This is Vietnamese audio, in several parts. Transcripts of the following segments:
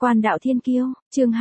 Quan đạo thiên kiêu, chương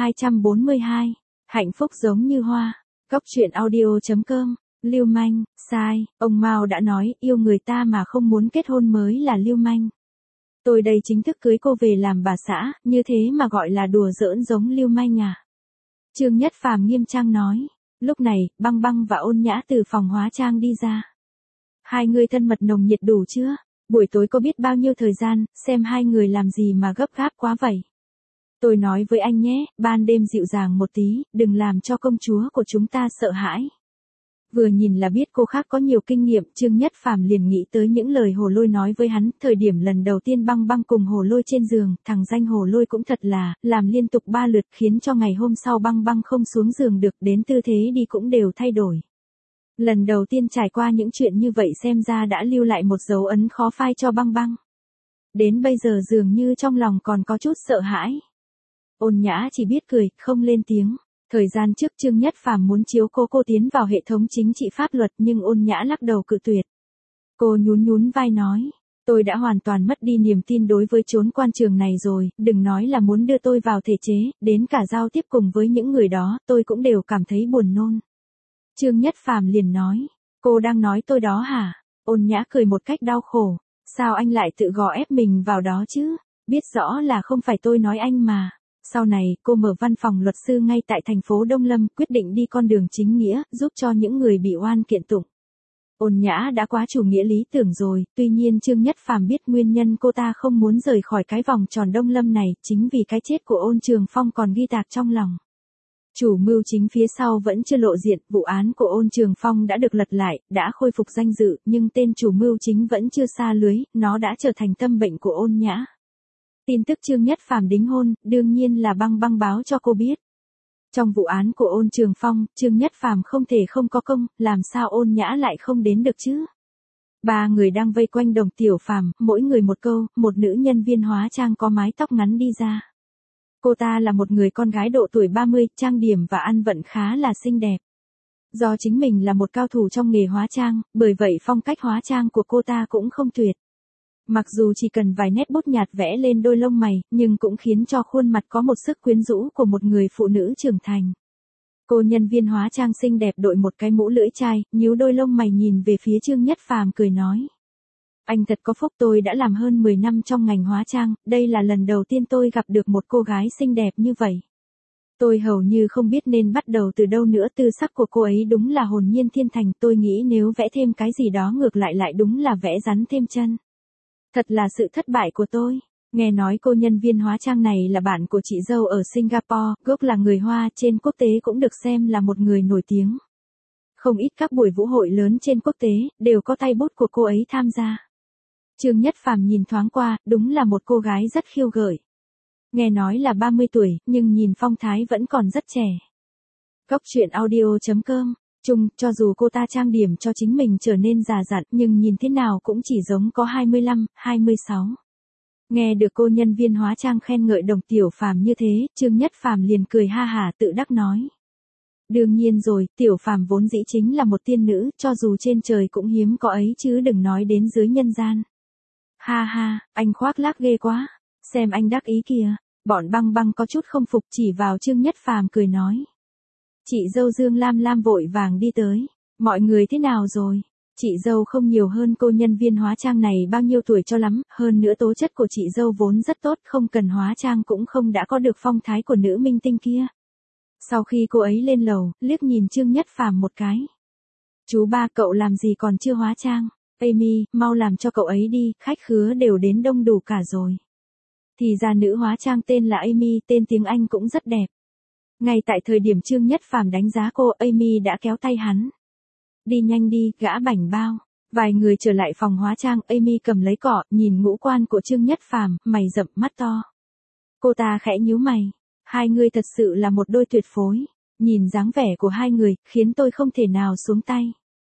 242. Hạnh phúc giống như hoa. Góc truyện audio.com. Lưu manh, sai, ông Mao đã nói yêu người ta mà không muốn kết hôn mới là lưu manh. Tôi đây chính thức cưới cô về làm bà xã, như thế mà gọi là đùa giỡn giống lưu manh à? Trương Nhất Phàm nghiêm trang nói. Lúc này, Băng Băng và Ôn Nhã từ phòng hóa trang đi ra. Hai người thân mật nồng nhiệt đủ chưa? Buổi tối có biết bao nhiêu thời gian, xem hai người làm gì mà gấp gáp quá vậy? Tôi nói với anh nhé, ban đêm dịu dàng một tí, đừng làm cho công chúa của chúng ta sợ hãi. Vừa nhìn là biết cô khác có nhiều kinh nghiệm, Trương Nhất Phàm liền nghĩ tới những lời Hồ Lôi nói với hắn, thời điểm lần đầu tiên Băng Băng cùng Hồ Lôi trên giường, thằng danh Hồ Lôi cũng thật là, làm liên tục 3 lượt khiến cho ngày hôm sau Băng Băng không xuống giường được, đến tư thế đi cũng đều thay đổi. Lần đầu tiên trải qua những chuyện như vậy xem ra đã lưu lại một dấu ấn khó phai cho Băng Băng. Đến bây giờ dường như trong lòng còn có chút sợ hãi. Ôn Nhã chỉ biết cười, không lên tiếng. Thời gian trước Trương Nhất Phàm muốn chiếu cô tiến vào hệ thống chính trị pháp luật nhưng Ôn Nhã lắc đầu cự tuyệt. Cô nhún vai nói, tôi đã hoàn toàn mất đi niềm tin đối với chốn quan trường này rồi, đừng nói là muốn đưa tôi vào thể chế, đến cả giao tiếp cùng với những người đó, tôi cũng đều cảm thấy buồn nôn. Trương Nhất Phàm liền nói, cô đang nói tôi đó hả? Ôn Nhã cười một cách đau khổ, sao anh lại tự gò ép mình vào đó chứ? Biết rõ là không phải tôi nói anh mà. Sau này, cô mở văn phòng luật sư ngay tại thành phố Đông Lâm, quyết định đi con đường chính nghĩa, giúp cho những người bị oan kiện tụng. Ôn Nhã đã quá chủ nghĩa lý tưởng rồi, tuy nhiên Trương Nhất Phàm biết nguyên nhân cô ta không muốn rời khỏi cái vòng tròn Đông Lâm này, chính vì cái chết của Ôn Trường Phong còn ghi tạc trong lòng. Chủ mưu chính phía sau vẫn chưa lộ diện, vụ án của Ôn Trường Phong đã được lật lại, đã khôi phục danh dự, nhưng tên chủ mưu chính vẫn chưa sa lưới, nó đã trở thành tâm bệnh của Ôn Nhã. Tin tức Trương Nhất Phàm đính hôn, đương nhiên là Băng Băng báo cho cô biết. Trong vụ án của Ôn Trường Phong, Trương Nhất Phàm không thể không có công, làm sao Ôn Nhã lại không đến được chứ? Ba người đang vây quanh Đồng Tiểu Phàm, mỗi người một câu, một nữ nhân viên hóa trang có mái tóc ngắn đi ra. Cô ta là một người con gái độ tuổi 30, trang điểm và ăn vận khá là xinh đẹp. Do chính mình là một cao thủ trong nghề hóa trang, bởi vậy phong cách hóa trang của cô ta cũng không tuyệt. Mặc dù chỉ cần vài nét bút nhạt vẽ lên đôi lông mày, nhưng cũng khiến cho khuôn mặt có một sức quyến rũ của một người phụ nữ trưởng thành. Cô nhân viên hóa trang xinh đẹp đội một cái mũ lưỡi chai, nhíu đôi lông mày nhìn về phía Trương Nhất Phàm cười nói. Anh thật có phúc, tôi đã làm hơn 10 năm trong ngành hóa trang, đây là lần đầu tiên tôi gặp được một cô gái xinh đẹp như vậy. Tôi hầu như không biết nên bắt đầu từ đâu nữa, tư sắc của cô ấy đúng là hồn nhiên thiên thành, tôi nghĩ nếu vẽ thêm cái gì đó ngược lại đúng là vẽ rắn thêm chân. Thật là sự thất bại của tôi. Nghe nói cô nhân viên hóa trang này là bạn của chị dâu ở Singapore, gốc là người Hoa, trên quốc tế cũng được xem là một người nổi tiếng. Không ít các buổi vũ hội lớn trên quốc tế, đều có tay bút của cô ấy tham gia. Trương Nhất Phàm nhìn thoáng qua, đúng là một cô gái rất khiêu gợi. Nghe nói là 30 tuổi, nhưng nhìn phong thái vẫn còn rất trẻ. Góc truyện audio.com. Cho dù cô ta trang điểm cho chính mình trở nên già dặn, nhưng nhìn thế nào cũng chỉ giống có 25, 26. Nghe được cô nhân viên hóa trang khen ngợi Đồng Tiểu Phàm như thế, Trương Nhất Phàm liền cười ha hả tự đắc nói. Đương nhiên rồi, Tiểu Phàm vốn dĩ chính là một tiên nữ, cho dù trên trời cũng hiếm có ấy chứ đừng nói đến dưới nhân gian. Ha ha, anh khoác lác ghê quá, xem anh đắc ý kìa. Bọn Băng Băng có chút không phục chỉ vào Trương Nhất Phàm cười nói. Chị dâu Dương Lam Lam vội vàng đi tới. Mọi người thế nào rồi? Chị dâu không nhiều hơn cô nhân viên hóa trang này bao nhiêu tuổi cho lắm, hơn nữa tố chất của chị dâu vốn rất tốt, không cần hóa trang cũng không đã có được phong thái của nữ minh tinh kia. Sau khi cô ấy lên lầu, liếc nhìn Trương Nhất Phàm một cái. Chú ba, cậu làm gì còn chưa hóa trang? Amy, mau làm cho cậu ấy đi, khách khứa đều đến đông đủ cả rồi. Thì ra nữ hóa trang tên là Amy, tên tiếng Anh cũng rất đẹp. Ngay tại thời điểm Trương Nhất Phàm đánh giá cô, Amy đã kéo tay hắn. Đi nhanh đi, gã bảnh bao. Vài người trở lại phòng hóa trang, Amy cầm lấy cọ, nhìn ngũ quan của Trương Nhất Phàm, mày rậm mắt to. Cô ta khẽ nhíu mày. Hai người thật sự là một đôi tuyệt phối. Nhìn dáng vẻ của hai người, khiến tôi không thể nào xuống tay.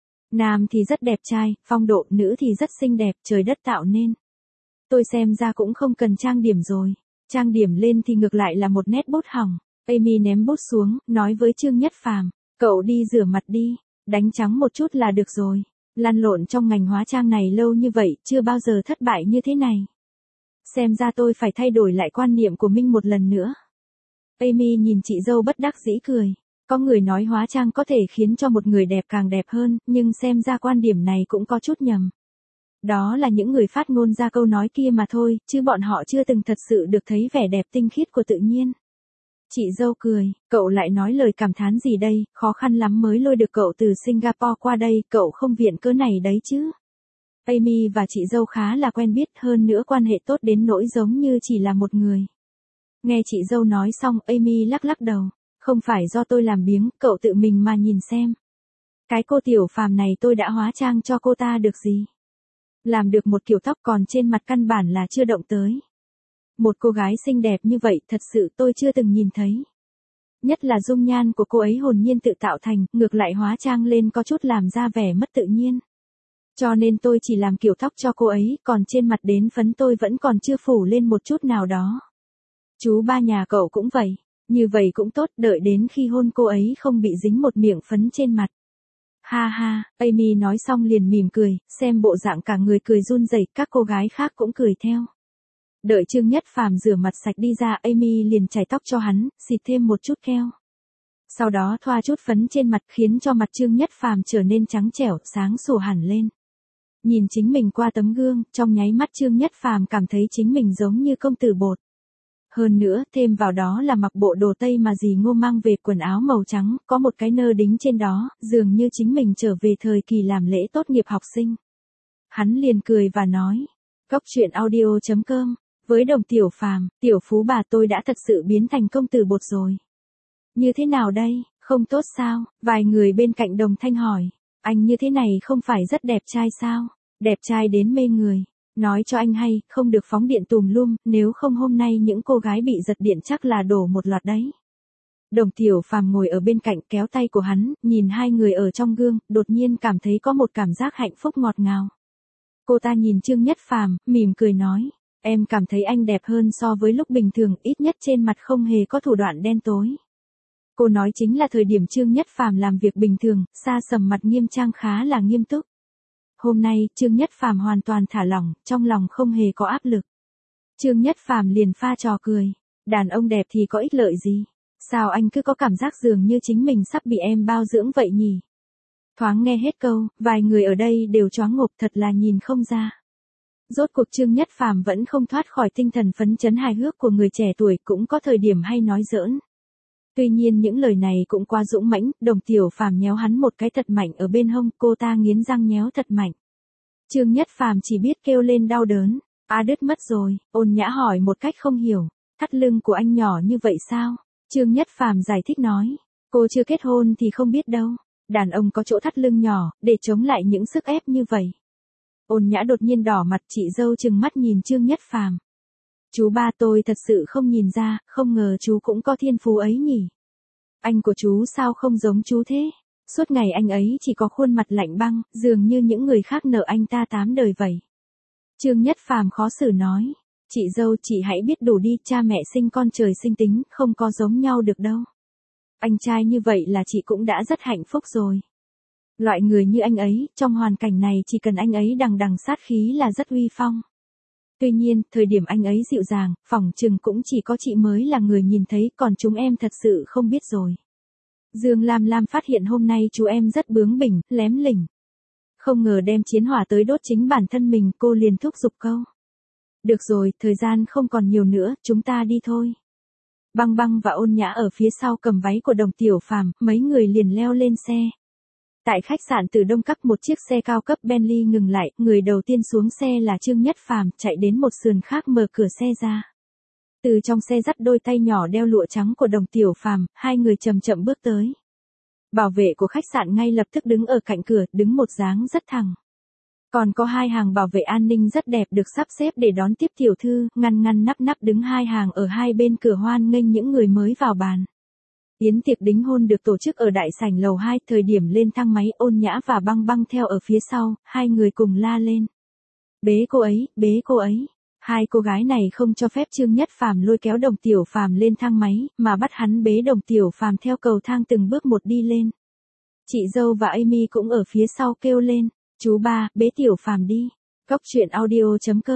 Nam thì rất đẹp trai, phong độ, nữ thì rất xinh đẹp, trời đất tạo nên. Tôi xem ra cũng không cần trang điểm rồi. Trang điểm lên thì ngược lại là một nét bút hỏng. Amy ném bút xuống, nói với Trương Nhất Phàm, cậu đi rửa mặt đi, đánh trắng một chút là được rồi. Lăn lộn trong ngành hóa trang này lâu như vậy, chưa bao giờ thất bại như thế này. Xem ra tôi phải thay đổi lại quan niệm của Minh một lần nữa. Amy nhìn chị dâu bất đắc dĩ cười. Có người nói hóa trang có thể khiến cho một người đẹp càng đẹp hơn, nhưng xem ra quan điểm này cũng có chút nhầm. Đó là những người phát ngôn ra câu nói kia mà thôi, chứ bọn họ chưa từng thật sự được thấy vẻ đẹp tinh khiết của tự nhiên. Chị dâu cười, cậu lại nói lời cảm thán gì đây, khó khăn lắm mới lôi được cậu từ Singapore qua đây, cậu không viện cớ này đấy chứ. Amy và chị dâu khá là quen biết, hơn nữa quan hệ tốt đến nỗi giống như chỉ là một người. Nghe chị dâu nói xong, Amy lắc lắc đầu. Không phải do tôi làm biếng, cậu tự mình mà nhìn xem. Cái cô tiểu phàm này tôi đã hóa trang cho cô ta được gì. Làm được một kiểu tóc còn trên mặt căn bản là chưa động tới. Một cô gái xinh đẹp như vậy thật sự tôi chưa từng nhìn thấy. Nhất là dung nhan của cô ấy hồn nhiên tự tạo thành, ngược lại hóa trang lên có chút làm ra vẻ mất tự nhiên. Cho nên tôi chỉ làm kiểu tóc cho cô ấy, còn trên mặt đến phấn tôi vẫn còn chưa phủ lên một chút nào đó. Chú ba nhà cậu cũng vậy. Như vậy cũng tốt, đợi đến khi hôn cô ấy không bị dính một miệng phấn trên mặt. Ha ha, Amy nói xong liền mỉm cười, xem bộ dạng cả người cười run rẩy, các cô gái khác cũng cười theo. Đợi Trương Nhất Phàm rửa mặt sạch đi ra, Amy liền chải tóc cho hắn, xịt thêm một chút keo. Sau đó thoa chút phấn trên mặt khiến cho mặt Trương Nhất Phàm trở nên trắng trẻo, sáng sủa hẳn lên. Nhìn chính mình qua tấm gương, trong nháy mắt Trương Nhất Phàm cảm thấy chính mình giống như công tử bột. Hơn nữa, thêm vào đó là mặc bộ đồ tây mà dì Ngô mang về, quần áo màu trắng, có một cái nơ đính trên đó, dường như chính mình trở về thời kỳ làm lễ tốt nghiệp học sinh. Hắn liền cười và nói, Cóc truyện audio.com, với Đồng Tiểu Phàm, tiểu phú bà tôi đã thật sự biến thành công tử bột rồi. Như thế nào đây, không tốt sao? Vài người bên cạnh đồng thanh hỏi, anh như thế này không phải rất đẹp trai sao? Đẹp trai đến mê người. Nói cho anh hay, không được phóng điện tùm lum, nếu không hôm nay những cô gái bị giật điện chắc là đổ một loạt đấy. Đồng Tiểu Phàm ngồi ở bên cạnh kéo tay của hắn, nhìn hai người ở trong gương, đột nhiên cảm thấy có một cảm giác hạnh phúc ngọt ngào. Cô ta nhìn Trương Nhất Phàm, mỉm cười nói, em cảm thấy anh đẹp hơn so với lúc bình thường, ít nhất trên mặt không hề có thủ đoạn đen tối. Cô nói chính là thời điểm Trương Nhất Phàm làm việc bình thường, xa sầm mặt nghiêm trang khá là nghiêm túc. Hôm nay, Trương Nhất Phàm hoàn toàn thả lỏng, trong lòng không hề có áp lực. Trương Nhất Phàm liền pha trò cười, đàn ông đẹp thì có ích lợi gì? Sao anh cứ có cảm giác dường như chính mình sắp bị em bao dưỡng vậy nhỉ? Thoáng nghe hết câu, vài người ở đây đều choáng ngộp, thật là nhìn không ra. Rốt cuộc Trương Nhất Phàm vẫn không thoát khỏi tinh thần phấn chấn hài hước của người trẻ tuổi, cũng có thời điểm hay nói giỡn. Tuy nhiên những lời này cũng quá dũng mãnh, Đồng Tiểu Phàm nhéo hắn một cái thật mạnh ở bên hông, cô ta nghiến răng nhéo thật mạnh. Trương Nhất Phàm chỉ biết kêu lên đau đớn, đứt mất rồi, Ôn Nhã hỏi một cách không hiểu, thắt lưng của anh nhỏ như vậy sao? Trương Nhất Phàm giải thích nói, cô chưa kết hôn thì không biết đâu, đàn ông có chỗ thắt lưng nhỏ, để chống lại những sức ép như vậy. Ôn Nhã đột nhiên đỏ mặt, chị dâu trừng mắt nhìn Trương Nhất Phàm. Chú ba tôi thật sự không nhìn ra, không ngờ chú cũng có thiên phú ấy nhỉ. Anh của chú sao không giống chú thế? Suốt ngày anh ấy chỉ có khuôn mặt lạnh băng, dường như những người khác nợ anh ta 8 đời vậy. Trương Nhất Phàm khó xử nói, chị dâu chị hãy biết đủ đi, cha mẹ sinh con trời sinh tính, không có giống nhau được đâu. Anh trai như vậy là chị cũng đã rất hạnh phúc rồi. Loại người như anh ấy, trong hoàn cảnh này chỉ cần anh ấy đằng đằng sát khí là rất uy phong. Tuy nhiên, thời điểm anh ấy dịu dàng, phỏng chừng cũng chỉ có chị mới là người nhìn thấy, còn chúng em thật sự không biết rồi. Dương Lam Lam phát hiện hôm nay chú em rất bướng bỉnh, lém lỉnh. Không ngờ đem chiến hỏa tới đốt chính bản thân mình, cô liền thúc giục câu. Được rồi, thời gian không còn nhiều nữa, chúng ta đi thôi. Băng Băng và Ôn Nhã ở phía sau cầm váy của Đồng Tiểu Phàm, mấy người liền leo lên xe. Tại khách sạn Từ Đông Các, một chiếc xe cao cấp Bentley ngừng lại, người đầu tiên xuống xe là Trương Nhất Phàm, chạy đến một sườn khác mở cửa xe ra. Từ trong xe dắt đôi tay nhỏ đeo lụa trắng của Đồng Tiểu Phàm, hai người chậm chậm bước tới. Bảo vệ của khách sạn ngay lập tức đứng ở cạnh cửa, đứng một dáng rất thẳng. Còn có hai hàng bảo vệ an ninh rất đẹp được sắp xếp để đón tiếp tiểu thư, ngăn ngăn nắp nắp đứng hai hàng ở hai bên cửa hoan nghênh những người mới vào bàn. Yến tiệc đính hôn được tổ chức ở đại sảnh lầu 2, thời điểm lên thang máy, Ôn Nhã và Băng Băng theo ở phía sau, hai người cùng la lên. Bế cô ấy, bế cô ấy. Hai cô gái này không cho phép Trương Nhất Phàm lôi kéo Đồng Tiểu Phàm lên thang máy, mà bắt hắn bế Đồng Tiểu Phàm theo cầu thang từng bước một đi lên. Chị dâu và Amy cũng ở phía sau kêu lên, chú ba, bế Tiểu Phàm đi. Cóc truyện audio.com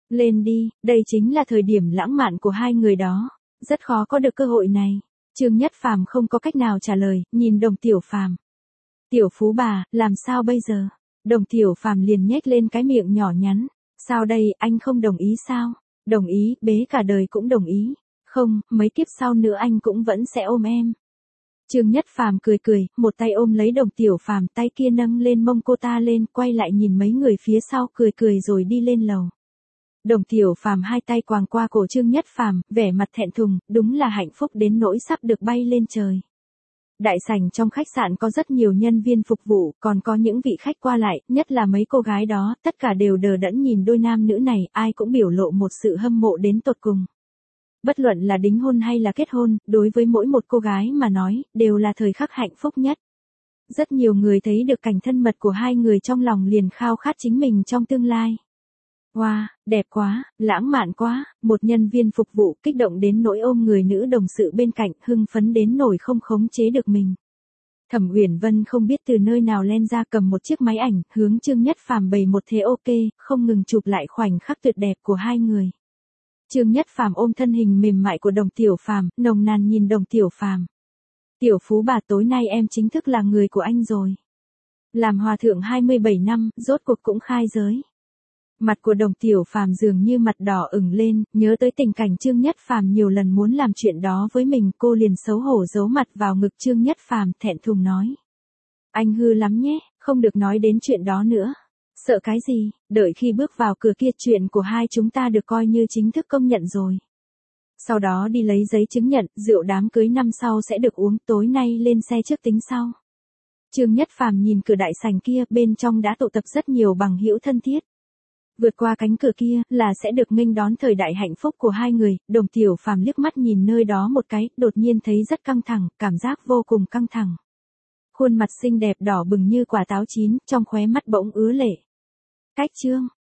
Lên đi, đây chính là thời điểm lãng mạn của hai người đó. Rất khó có được cơ hội này. Trương Nhất Phàm không có cách nào trả lời, nhìn Đồng Tiểu Phàm. Tiểu Phú bà, làm sao bây giờ? Đồng Tiểu Phàm liền nhếch lên cái miệng nhỏ nhắn. Sao đây, anh không đồng ý sao? Đồng ý, bế cả đời cũng đồng ý. Không, mấy kiếp sau nữa anh cũng vẫn sẽ ôm em. Trương Nhất Phàm cười cười, một tay ôm lấy Đồng Tiểu Phàm, tay kia nâng lên mông cô ta lên, quay lại nhìn mấy người phía sau, cười cười rồi đi lên lầu. Đồng Tiểu Phàm hai tay quàng qua cổ Trương Nhất Phàm, vẻ mặt thẹn thùng, đúng là hạnh phúc đến nỗi sắp được bay lên trời. Đại sảnh trong khách sạn có rất nhiều nhân viên phục vụ, còn có những vị khách qua lại, nhất là mấy cô gái đó, tất cả đều đờ đẫn nhìn đôi nam nữ này, ai cũng biểu lộ một sự hâm mộ đến tột cùng. Bất luận là đính hôn hay là kết hôn, đối với mỗi một cô gái mà nói, đều là thời khắc hạnh phúc nhất. Rất nhiều người thấy được cảnh thân mật của hai người trong lòng liền khao khát chính mình trong tương lai. Wow, đẹp quá, lãng mạn quá, một nhân viên phục vụ kích động đến nỗi ôm người nữ đồng sự bên cạnh, hưng phấn đến nỗi không khống chế được mình. Thẩm Uyển Vân không biết từ nơi nào len ra cầm một chiếc máy ảnh, hướng Trương Nhất Phàm bày một thế ok, không ngừng chụp lại khoảnh khắc tuyệt đẹp của hai người. Trương Nhất Phàm ôm thân hình mềm mại của Đồng Tiểu Phàm, nồng nàn nhìn Đồng Tiểu Phàm. Tiểu Phú bà, tối nay em chính thức là người của anh rồi. Làm hòa thượng 27 năm, rốt cuộc cũng khai giới. Mặt của Đồng Tiểu Phàm dường như mặt đỏ ửng lên, nhớ tới tình cảnh Trương Nhất Phàm nhiều lần muốn làm chuyện đó với mình, cô liền xấu hổ giấu mặt vào ngực Trương Nhất Phàm, thẹn thùng nói. Anh hư lắm nhé, không được nói đến chuyện đó nữa. Sợ cái gì, đợi khi bước vào cửa kia chuyện của hai chúng ta được coi như chính thức công nhận rồi. Sau đó đi lấy giấy chứng nhận, rượu đám cưới năm sau sẽ được uống, tối nay lên xe trước tính sau. Trương Nhất Phàm nhìn cửa đại sảnh kia, bên trong đã tụ tập rất nhiều bằng hữu thân thiết. Vượt qua cánh cửa kia là sẽ được nghênh đón thời đại hạnh phúc của hai người. Đồng Tiểu Phàm liếc mắt nhìn nơi đó một cái, đột nhiên thấy rất căng thẳng, cảm giác vô cùng căng thẳng. Khuôn mặt xinh đẹp đỏ bừng như quả táo chín, trong khóe mắt bỗng ứa lệ. Cách Trương